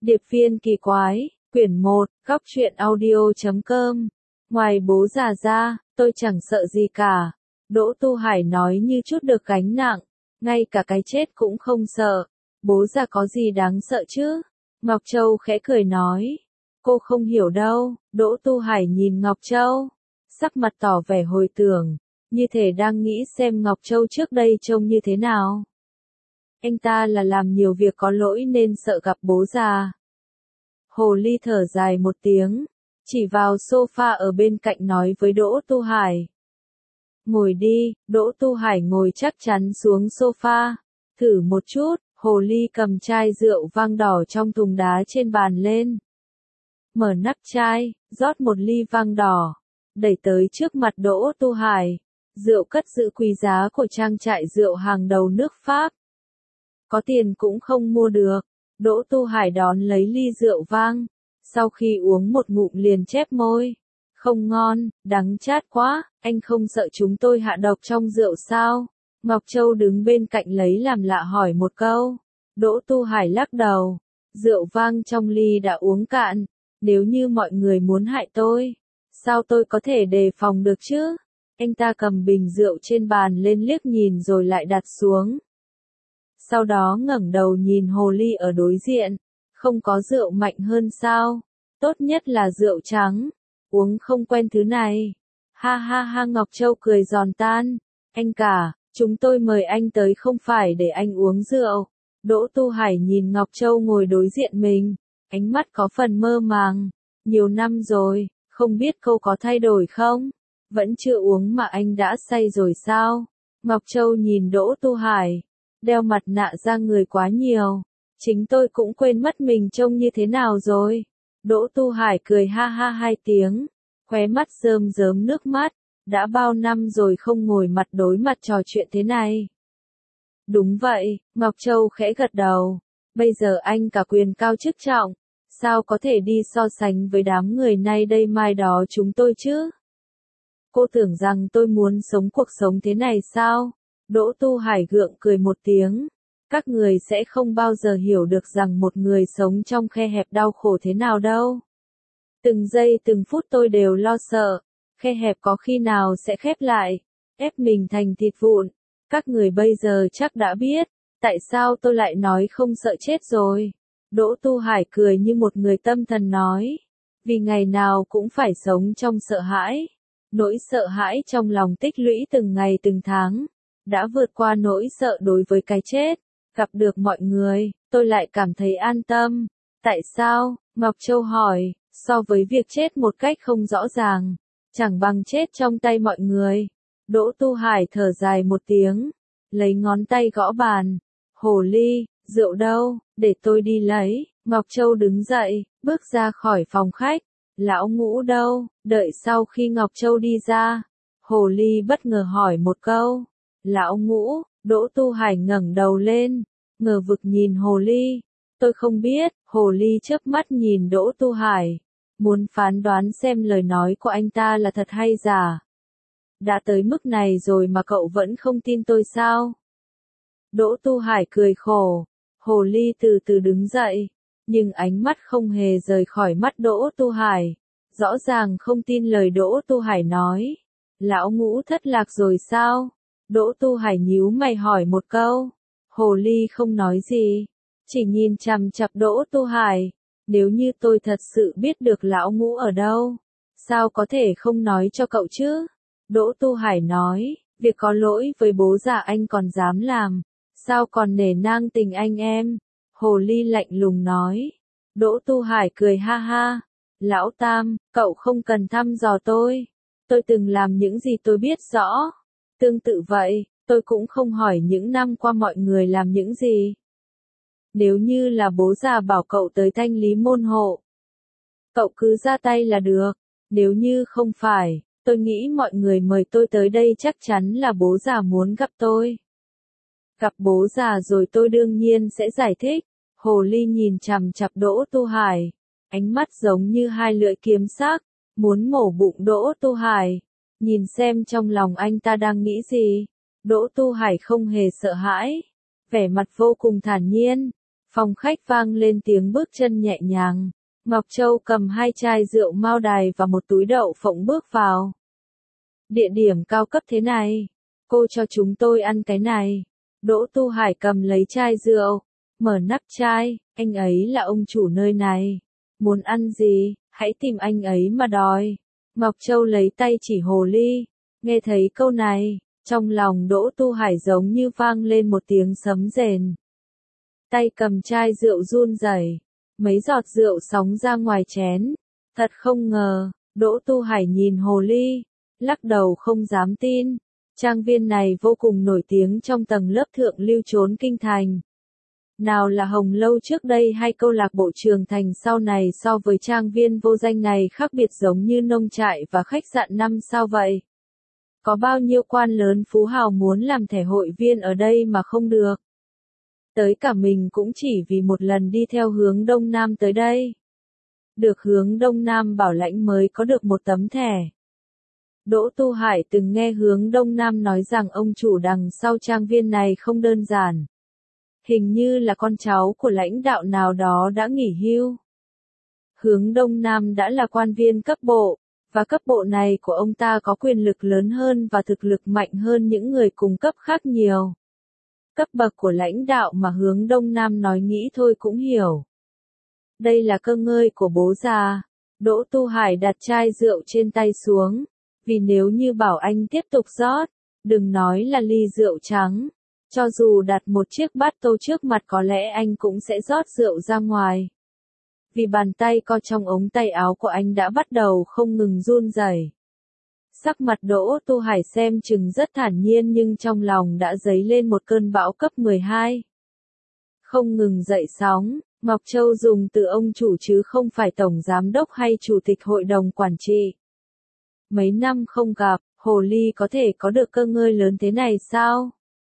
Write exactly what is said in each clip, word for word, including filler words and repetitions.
Điệp viên kỳ quái, quyển một, góc truyện audio.com. Ngoài bố già ra, tôi chẳng sợ gì cả. Đỗ Tu Hải nói như chút được gánh nặng, ngay cả cái chết cũng không sợ. Bố già có gì đáng sợ chứ? Ngọc Châu khẽ cười nói. Cô không hiểu đâu. Đỗ Tu Hải nhìn Ngọc Châu, sắc mặt tỏ vẻ hồi tưởng, như thể đang nghĩ xem Ngọc Châu trước đây trông như thế nào. Anh ta là làm nhiều việc có lỗi nên sợ gặp bố già. Hồ Ly thở dài một tiếng, chỉ vào sofa ở bên cạnh nói với Đỗ Tu Hải. Ngồi đi. Đỗ Tu Hải ngồi chắc chắn xuống sofa. Thử một chút. Hồ Ly cầm chai rượu vang đỏ trong thùng đá trên bàn lên. Mở nắp chai, rót một ly vang đỏ, đẩy tới trước mặt Đỗ Tu Hải. Rượu cất giữ quý giá của trang trại rượu hàng đầu nước Pháp. Có tiền cũng không mua được. Đỗ Tu Hải đón lấy ly rượu vang, sau khi uống một ngụm liền chép môi. Không ngon, đắng chát quá, anh không sợ chúng tôi hạ độc trong rượu sao? Ngọc Châu đứng bên cạnh lấy làm lạ hỏi một câu. Đỗ Tu Hải lắc đầu. Rượu vang trong ly đã uống cạn. Nếu như mọi người muốn hại tôi, sao tôi có thể đề phòng được chứ? Anh ta cầm bình rượu trên bàn lên liếc nhìn rồi lại đặt xuống. Sau đó ngẩng đầu nhìn Hồ Ly ở đối diện. Không có rượu mạnh hơn sao? Tốt nhất là rượu trắng. Uống không quen thứ này. Ha ha ha, Ngọc Châu cười giòn tan. Anh cả, chúng tôi mời anh tới không phải để anh uống rượu. Đỗ Tu Hải nhìn Ngọc Châu ngồi đối diện mình, ánh mắt có phần mơ màng. Nhiều năm rồi, không biết cô có thay đổi không? Vẫn chưa uống mà anh đã say rồi sao? Ngọc Châu nhìn Đỗ Tu Hải. Đeo mặt nạ ra người quá nhiều. Chính tôi cũng quên mất mình trông như thế nào rồi. Đỗ Tu Hải cười ha ha hai tiếng, khóe mắt rơm rớm nước mắt. Đã bao năm rồi không ngồi mặt đối mặt trò chuyện thế này. Đúng vậy, Ngọc Châu khẽ gật đầu. Bây giờ anh cả quyền cao chức trọng, sao có thể đi so sánh với đám người nay đây mai đó chúng tôi chứ? Cô tưởng rằng tôi muốn sống cuộc sống thế này sao? Đỗ Tu Hải gượng cười một tiếng. Các người sẽ không bao giờ hiểu được rằng một người sống trong khe hẹp đau khổ thế nào đâu. Từng giây từng phút tôi đều lo sợ. Khe hẹp có khi nào sẽ khép lại, ép mình thành thịt vụn. Các người bây giờ chắc đã biết, tại sao tôi lại nói không sợ chết rồi. Đỗ Tu Hải cười như một người tâm thần nói. Vì ngày nào cũng phải sống trong sợ hãi. Nỗi sợ hãi trong lòng tích lũy từng ngày từng tháng, đã vượt qua nỗi sợ đối với cái chết. Gặp được mọi người, tôi lại cảm thấy an tâm. Tại sao? Ngọc Châu hỏi. So với việc chết một cách không rõ ràng, chẳng bằng chết trong tay mọi người. Đỗ Tu Hải thở dài một tiếng, lấy ngón tay gõ bàn. Hồ Ly, rượu đâu, để tôi đi lấy. Ngọc Châu đứng dậy, bước ra khỏi phòng khách. Lão Ngũ đâu? Đợi sau khi Ngọc Châu đi ra, Hồ Ly bất ngờ hỏi một câu. Lão Ngũ? Đỗ Tu Hải ngẩng đầu lên, ngờ vực nhìn Hồ Ly. Tôi không biết. Hồ Ly chớp mắt nhìn Đỗ Tu Hải, muốn phán đoán xem lời nói của anh ta là thật hay giả. Đã tới mức này rồi mà cậu vẫn không tin tôi sao? Đỗ Tu Hải cười khổ. Hồ Ly từ từ đứng dậy, nhưng ánh mắt không hề rời khỏi mắt Đỗ Tu Hải. Rõ ràng không tin lời Đỗ Tu Hải nói. Lão Ngũ thất lạc rồi sao? Đỗ Tu Hải nhíu mày hỏi một câu. Hồ Ly không nói gì, chỉ nhìn chằm chằm Đỗ Tu Hải. Nếu như tôi thật sự biết được Lão Ngũ ở đâu, sao có thể không nói cho cậu chứ? Đỗ Tu Hải nói, việc có lỗi với bố già anh còn dám làm, sao còn nể nang tình anh em? Hồ Ly lạnh lùng nói. Đỗ Tu Hải cười ha ha. Lão Tam, cậu không cần thăm dò tôi. Tôi từng làm những gì tôi biết rõ. Tương tự vậy, tôi cũng không hỏi những năm qua mọi người làm những gì. Nếu như là bố già bảo cậu tới thanh lý môn hộ, cậu cứ ra tay là được. Nếu như không phải, tôi nghĩ mọi người mời tôi tới đây chắc chắn là bố già muốn gặp tôi. Gặp bố già rồi tôi đương nhiên sẽ giải thích. Hồ Ly nhìn chằm chằm Đỗ Tu Hải, ánh mắt giống như hai lưỡi kiếm sắc, muốn mổ bụng Đỗ Tu Hải. Nhìn xem trong lòng anh ta đang nghĩ gì. Đỗ Tu Hải không hề sợ hãi, vẻ mặt vô cùng thản nhiên. Phòng khách vang lên tiếng bước chân nhẹ nhàng. Ngọc Châu cầm hai chai rượu Mao Đài và một túi đậu phộng bước vào. Địa điểm cao cấp thế này, cô cho chúng tôi ăn cái này. Đỗ Tu Hải cầm lấy chai rượu, mở nắp chai, anh ấy là ông chủ nơi này. Muốn ăn gì, hãy tìm anh ấy mà đòi. Ngọc Châu lấy tay chỉ hồ ly, nghe thấy câu này, trong lòng Đỗ Tu Hải giống như vang lên một tiếng sấm rền. Tay cầm chai rượu run rẩy, mấy giọt rượu sóng ra ngoài chén. Thật không ngờ, Đỗ Tu Hải nhìn hồ ly, lắc đầu không dám tin. Trang viên này vô cùng nổi tiếng trong tầng lớp thượng lưu trốn kinh thành. Nào là Hồng Lâu trước đây hay câu lạc bộ Trường Thành sau này, so với trang viên vô danh này khác biệt giống như nông trại và khách sạn năm sao vậy. Có bao nhiêu quan lớn phú hào muốn làm thẻ hội viên ở đây mà không được. Tới cả mình cũng chỉ vì một lần đi theo hướng Đông Nam tới đây. Được hướng Đông Nam bảo lãnh mới có được một tấm thẻ. Đỗ Tu Hải từng nghe hướng Đông Nam nói rằng ông chủ đằng sau trang viên này không đơn giản. Hình như là con cháu của lãnh đạo nào đó đã nghỉ hưu. Hướng Đông Nam đã là quan viên cấp bộ, và cấp bộ này của ông ta có quyền lực lớn hơn và thực lực mạnh hơn những người cùng cấp khác nhiều. Cấp bậc của lãnh đạo mà hướng Đông Nam nói nghĩ thôi cũng hiểu. Đây là cơ ngơi của bố già. Đỗ Tu Hải đặt chai rượu trên tay xuống, vì nếu như bảo anh tiếp tục rót, đừng nói là ly rượu trắng, cho dù đặt một chiếc bát tô trước mặt có lẽ anh cũng sẽ rót rượu ra ngoài. Vì bàn tay co trong ống tay áo của anh đã bắt đầu không ngừng run rẩy. Sắc mặt Đỗ Tu Hải xem chừng rất thản nhiên nhưng trong lòng đã dấy lên một cơn bão cấp mười hai. Không ngừng dậy sóng, Ngọc Châu dùng từ ông chủ chứ không phải tổng giám đốc hay chủ tịch hội đồng quản trị. Mấy năm không gặp, hồ ly có thể có được cơ ngơi lớn thế này sao?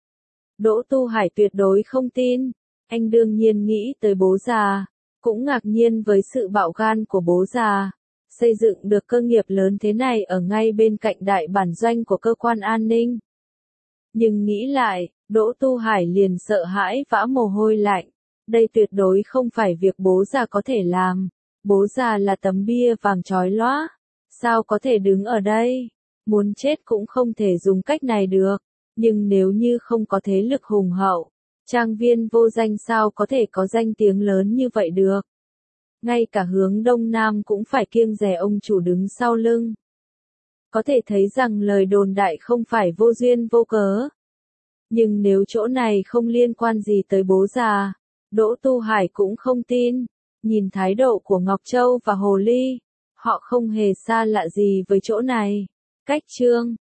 Đỗ Tu Hải tuyệt đối không tin. Anh đương nhiên nghĩ tới bố già, cũng ngạc nhiên với sự bạo gan của bố già. Xây dựng được cơ nghiệp lớn thế này ở ngay bên cạnh đại bản doanh của cơ quan an ninh. Nhưng nghĩ lại, Đỗ Tu Hải liền sợ hãi vã mồ hôi lạnh. Đây tuyệt đối không phải việc bố già có thể làm. Bố già là tấm bia vàng chói lóa. Sao có thể đứng ở đây? Muốn chết cũng không thể dùng cách này được. Nhưng nếu như không có thế lực hùng hậu, trang viên vô danh sao có thể có danh tiếng lớn như vậy được? Ngay cả hướng Đông Nam cũng phải kiêng dè ông chủ đứng sau lưng. Có thể thấy rằng lời đồn đại không phải vô duyên vô cớ. Nhưng nếu chỗ này không liên quan gì tới bố già, Đỗ Tu Hải cũng không tin. Nhìn thái độ của Ngọc Châu và Hồ Ly, họ không hề xa lạ gì với chỗ này. Cách chương